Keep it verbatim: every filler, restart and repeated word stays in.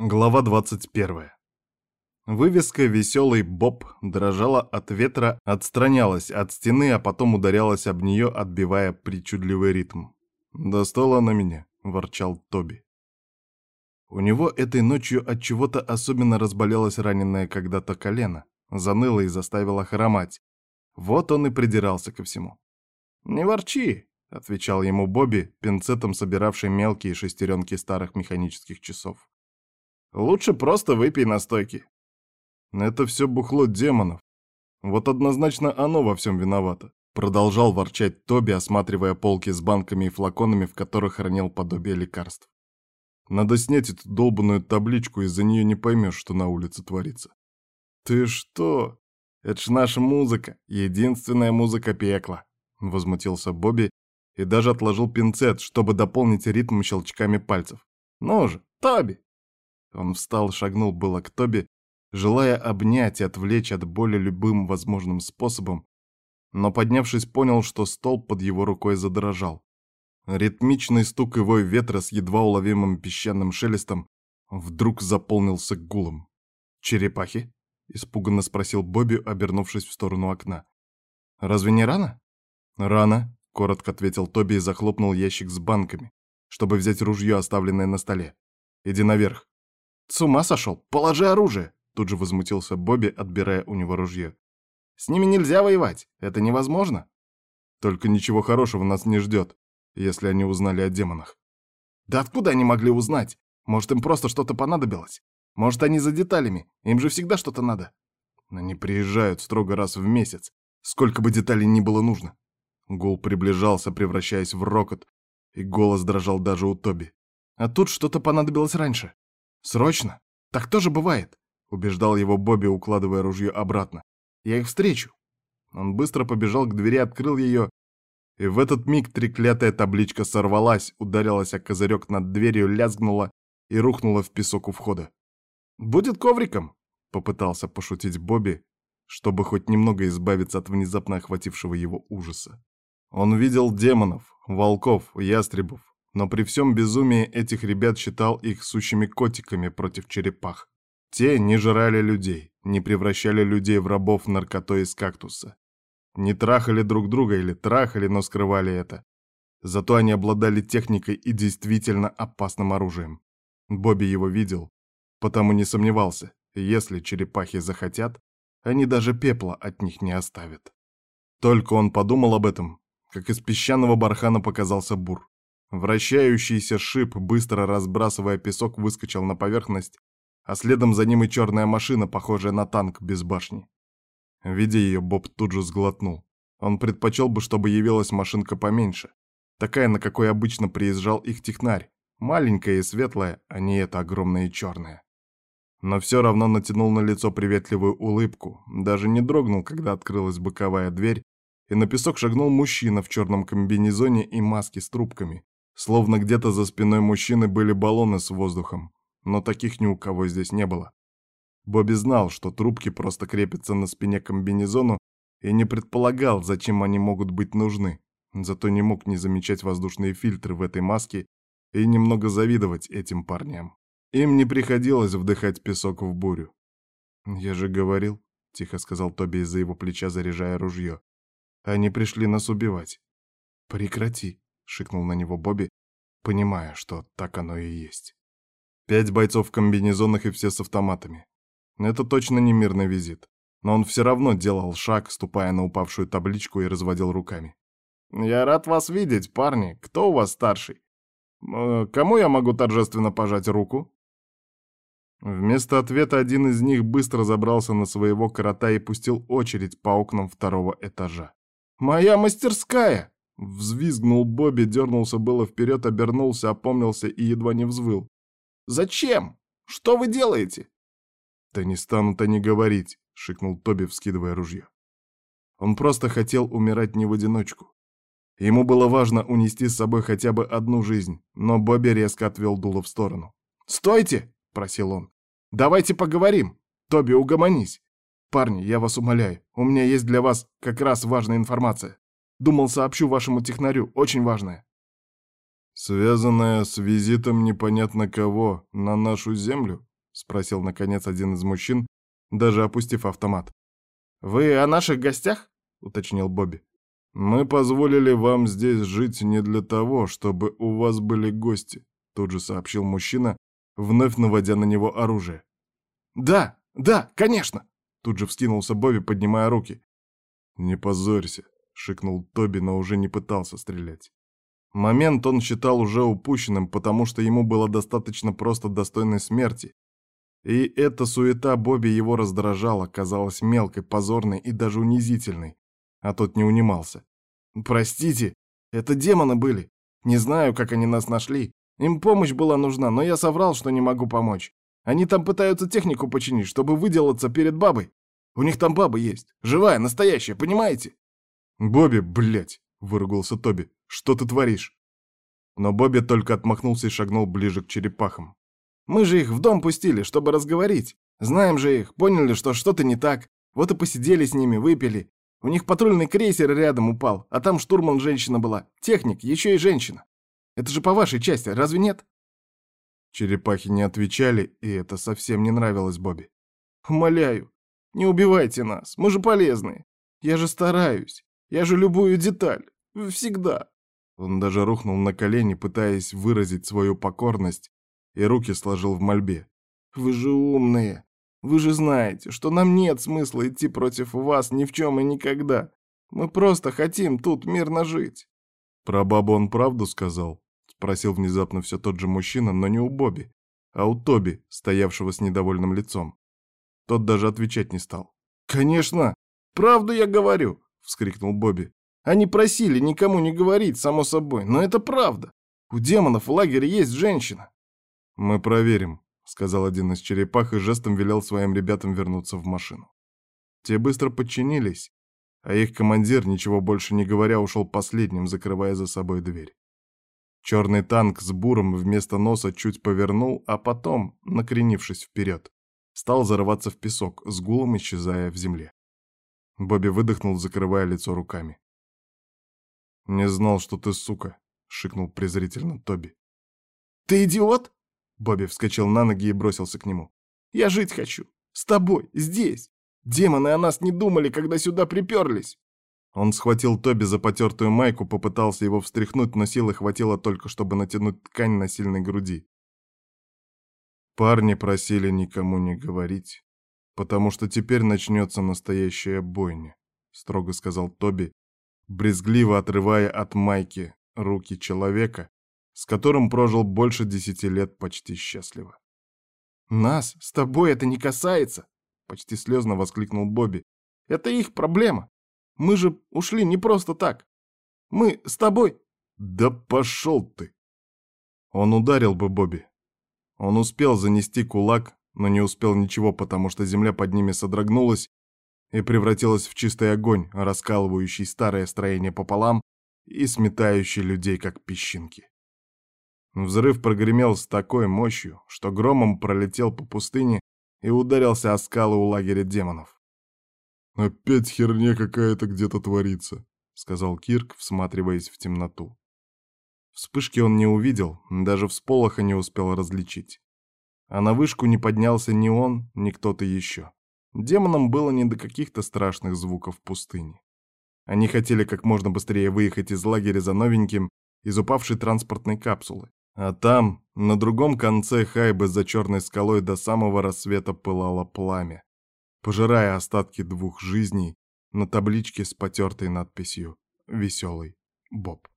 Глава двадцать первая. Вывеска «Веселый Боб» дрожала от ветра, отстранялась от стены, а потом ударялась об нее, отбивая причудливый ритм. «Достала она меня», — ворчал Тоби. У него этой ночью от чего-то особенно разболелось раненое когда-то колено, заныло и заставило хромать. Вот он и придирался ко всему. «Не ворчи», — отвечал ему Бобби, пинцетом собиравший мелкие шестеренки старых механических часов. «Лучше просто выпей настойки». «Это все бухло демонов. Вот однозначно оно во всем виновато», — продолжал ворчать Тоби, осматривая полки с банками и флаконами, в которых хранил подобие лекарств. «Надо снять эту долбанную табличку, из-за нее не поймешь, что на улице творится». «Ты что? Это ж наша музыка, единственная музыка пекла», — возмутился Бобби и даже отложил пинцет, чтобы дополнить ритм щелчками пальцев. «Ну же, Тоби!» Он встал, шагнул было к Тоби, желая обнять и отвлечь от боли любым возможным способом, но, поднявшись, понял, что стол под его рукой задрожал. Ритмичный стук и вой ветра с едва уловимым песчаным шелестом вдруг заполнился гулом. «Черепахи?» — испуганно спросил Бобби, обернувшись в сторону окна. «Разве не рано?» «Рано», — коротко ответил Тоби и захлопнул ящик с банками, чтобы взять ружье, оставленное на столе. «Иди наверх». «С ума сошел? Положи оружие!» Тут же возмутился Бобби, отбирая у него ружье. «С ними нельзя воевать, это невозможно». «Только ничего хорошего нас не ждет, если они узнали о демонах». «Да откуда они могли узнать? Может, им просто что-то понадобилось? Может, они за деталями, им же всегда что-то надо». «Они приезжают строго раз в месяц, сколько бы деталей ни было нужно». Гул приближался, превращаясь в рокот, и голос дрожал даже у Тоби. «А тут что-то понадобилось раньше. Срочно? Так тоже бывает», — убеждал его Бобби, укладывая ружье обратно. «Я их встречу». Он быстро побежал к двери, открыл ее, и в этот миг треклятая табличка сорвалась, ударилась о козырек над дверью, лязгнула и рухнула в песок у входа. «Будет ковриком», — попытался пошутить Бобби, чтобы хоть немного избавиться от внезапно охватившего его ужаса. Он видел демонов, волков, ястребов, но при всем безумии этих ребят считал их сущими котиками против черепах. Те не жрали людей, не превращали людей в рабов наркотой из кактуса. Не трахали друг друга или трахали, но скрывали это. Зато они обладали техникой и действительно опасным оружием. Бобби его видел, потому не сомневался, если черепахи захотят, они даже пепла от них не оставят. Только он подумал об этом, как из песчаного бархана показался Бур. Вращающийся шип, быстро разбрасывая песок, выскочил на поверхность, а следом за ним и черная машина, похожая на танк без башни. Видя ее, Боб тут же сглотнул. Он предпочел бы, чтобы явилась машинка поменьше, такая, на какой обычно приезжал их технарь, маленькая и светлая, а не эта огромная и черная. Но все равно натянул на лицо приветливую улыбку, даже не дрогнул, когда открылась боковая дверь, и на песок шагнул мужчина в черном комбинезоне и маске с трубками. Словно где-то за спиной мужчины были баллоны с воздухом, но таких ни у кого здесь не было. Бобби знал, что трубки просто крепятся на спине комбинезону, и не предполагал, зачем они могут быть нужны, зато не мог не замечать воздушные фильтры в этой маске и немного завидовать этим парням. Им не приходилось вдыхать песок в бурю. «Я же говорил», — тихо сказал Тоби из-за его плеча, заряжая ружье. «Они пришли нас убивать». «Прекрати», — шикнул на него Бобби, понимая, что так оно и есть. Пять бойцов в комбинезонах и все с автоматами. Это точно не мирный визит. Но он все равно делал шаг, ступая на упавшую табличку, и разводил руками. «Я рад вас видеть, парни. Кто у вас старший? Э, кому я могу торжественно пожать руку?» Вместо ответа один из них быстро забрался на своего крота и пустил очередь по окнам второго этажа. «Моя мастерская!» Взвизгнул Бобби, дернулся было вперед, обернулся, опомнился и едва не взвыл. «Зачем? Что вы делаете?» «Да не станут они говорить», — шикнул Тоби, вскидывая ружье. Он просто хотел умирать не в одиночку. Ему было важно унести с собой хотя бы одну жизнь, но Бобби резко отвел дуло в сторону. «Стойте!» — просил он. «Давайте поговорим! Тоби, угомонись! Парни, я вас умоляю, у меня есть для вас как раз важная информация. Думал, сообщу вашему технарю, очень важное». «Связанная с визитом непонятно кого на нашу землю?» спросил наконец один из мужчин, даже опустив автомат. «Вы о наших гостях?» — уточнил Бобби. «Мы позволили вам здесь жить не для того, чтобы у вас были гости», — тут же сообщил мужчина, вновь наводя на него оружие. «Да, да, конечно!» — тут же вскинулся Бобби, поднимая руки. «Не позорься», — шикнул Тоби, но уже не пытался стрелять. Момент он считал уже упущенным, потому что ему было достаточно просто достойной смерти. И эта суета Бобби его раздражала, казалась мелкой, позорной и даже унизительной. А тот не унимался. «Простите, это демоны были. Не знаю, как они нас нашли. Им помощь была нужна, но я соврал, что не могу помочь. Они там пытаются технику починить, чтобы выделаться перед бабой. У них там баба есть. Живая, настоящая, понимаете?» «Бобби, блядь!» — выругался Тоби. «Что ты творишь?» Но Бобби только отмахнулся и шагнул ближе к черепахам. «Мы же их в дом пустили, чтобы разговорить. Знаем же их, поняли, что что-то не так. Вот и посидели с ними, выпили. У них патрульный крейсер рядом упал, а там штурман женщина была. Техник, еще и женщина. Это же по вашей части, разве нет?» Черепахи не отвечали, и это совсем не нравилось Бобби. «Умоляю, не убивайте нас, мы же полезные. Я же стараюсь, я же любую деталь, всегда». Он даже рухнул на колени, пытаясь выразить свою покорность, и руки сложил в мольбе. «Вы же умные. Вы же знаете, что нам нет смысла идти против вас ни в чем и никогда. Мы просто хотим тут мирно жить». «Про бабу он правду сказал?» — спросил внезапно все тот же мужчина, но не у Бобби, а у Тоби, стоявшего с недовольным лицом. Тот даже отвечать не стал. «Конечно, правду я говорю!» — вскрикнул Бобби. «Они просили никому не говорить, само собой, но это правда. У демонов в лагере есть женщина». «Мы проверим», — сказал один из черепах и жестом велел своим ребятам вернуться в машину. Те быстро подчинились, а их командир, ничего больше не говоря, ушел последним, закрывая за собой дверь. Черный танк с буром вместо носа чуть повернул, а потом, накренившись вперед, стал зарываться в песок, с гулом исчезая в земле. Бобби выдохнул, закрывая лицо руками. «Не знал, что ты сука», — шикнул презрительно Тоби. «Ты идиот?» Бобби вскочил на ноги и бросился к нему. «Я жить хочу. С тобой. Здесь. Демоны о нас не думали, когда сюда приперлись». Он схватил Тоби за потертую майку, попытался его встряхнуть, но силы хватило только, чтобы натянуть ткань на сильной груди. «Парни просили никому не говорить, потому что теперь начнется настоящая бойня», — строго сказал Тоби, брезгливо отрывая от майки руки человека, с которым прожил больше десяти лет почти счастливо. «Нас с тобой это не касается!» — почти слезно воскликнул Бобби. «Это их проблема. Мы же ушли не просто так. Мы с тобой...» «Да пошел ты!» Он ударил бы Бобби. Он успел занести кулак, но не успел ничего, потому что земля под ними содрогнулась и превратилась в чистый огонь, раскалывающий старое строение пополам и сметающий людей, как песчинки. Взрыв прогремел с такой мощью, что громом пролетел по пустыне и ударился о скалы у лагеря демонов. «Опять херня какая-то где-то творится», — сказал Кирк, всматриваясь в темноту. Вспышки он не увидел, даже всполоха не успел различить. А на вышку не поднялся ни он, ни кто-то еще. Демонам было не до каких-то страшных звуков пустыни. Они хотели как можно быстрее выехать из лагеря за новеньким из упавшей транспортной капсулы. А там, на другом конце Хайбы за черной скалой до самого рассвета пылало пламя, пожирая остатки двух жизней на табличке с потертой надписью «Веселый Боб».